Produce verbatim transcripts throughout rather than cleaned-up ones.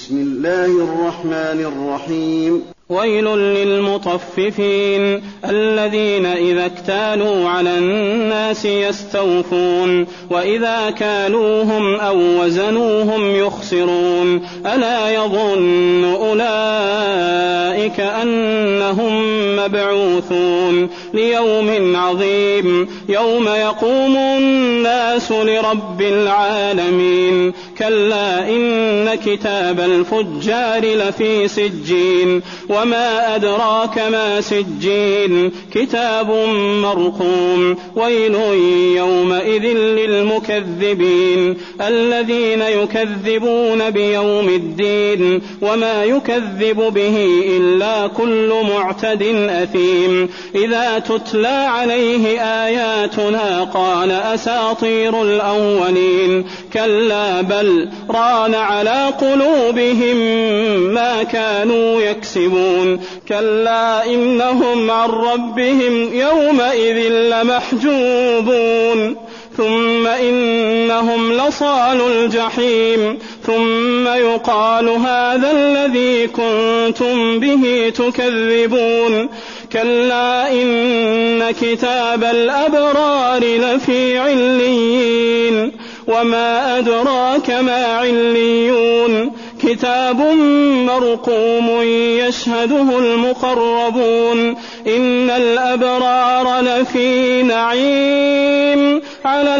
بسم الله الرحمن الرحيم. ويل للمطففين الذين إذا اكتالوا على الناس يستوفون وإذا كالوهم أو وزنوهم يخسرون ألا يظن أولئك أنهم مبعوثون ليوم عظيم يوم يقوم الناس لرب العالمين كلا إن كتاب الفجار لفي سجين وما أدراك ما سجين كتاب مرقوم ويل يومئذ للمكذبين الذين يكذبون بيوم الدين وما يكذب به إلا كل معتد أثيم إذا تتلى عليه آياتنا قال أساطير الأولين كلا بل ران على قلوبهم ما كانوا يكسبون كلا إنهم عن ربهم يومئذ لمحجوبون ثم إنهم لصال الجحيم ثم يقال هذا الذي كنتم به تكذبون كلا إن كتاب الأبرار لفي عليين وما أدراك ما عليون كتاب مرقوم يشهده المقربون إن الأبرار لفي نعيم على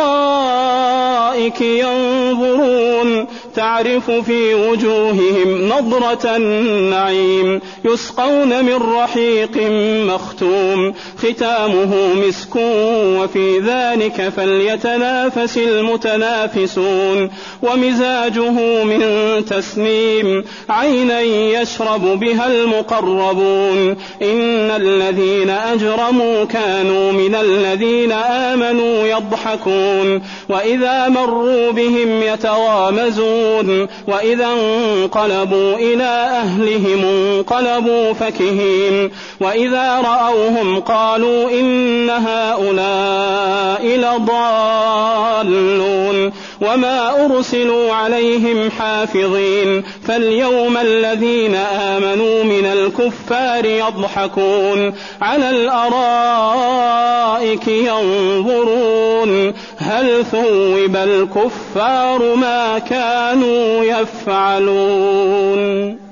الأرائك ينظرون تعرف في وجوههم نضرة النعيم يسقون من رحيق مختوم ختامه مسك وفي ذلك فليتنافس المتنافسون ومزاجه من تسنيم عينا يشرب بها المقربون إن الذين أجرموا كانوا من الذين آمنوا يضحكون وإذا مروا بهم يتغامزون وإذا انقلبوا إلى أهلهم انقلبوا فكهين وإذا رأوهم قالوا إن هؤلاء لضالون وما أرسلوا عليهم حافظين فاليوم الذين آمنوا من الكفار يضحكون على الأرائك ينظرون هل ثوب الكفار ما كانوا يفعلون.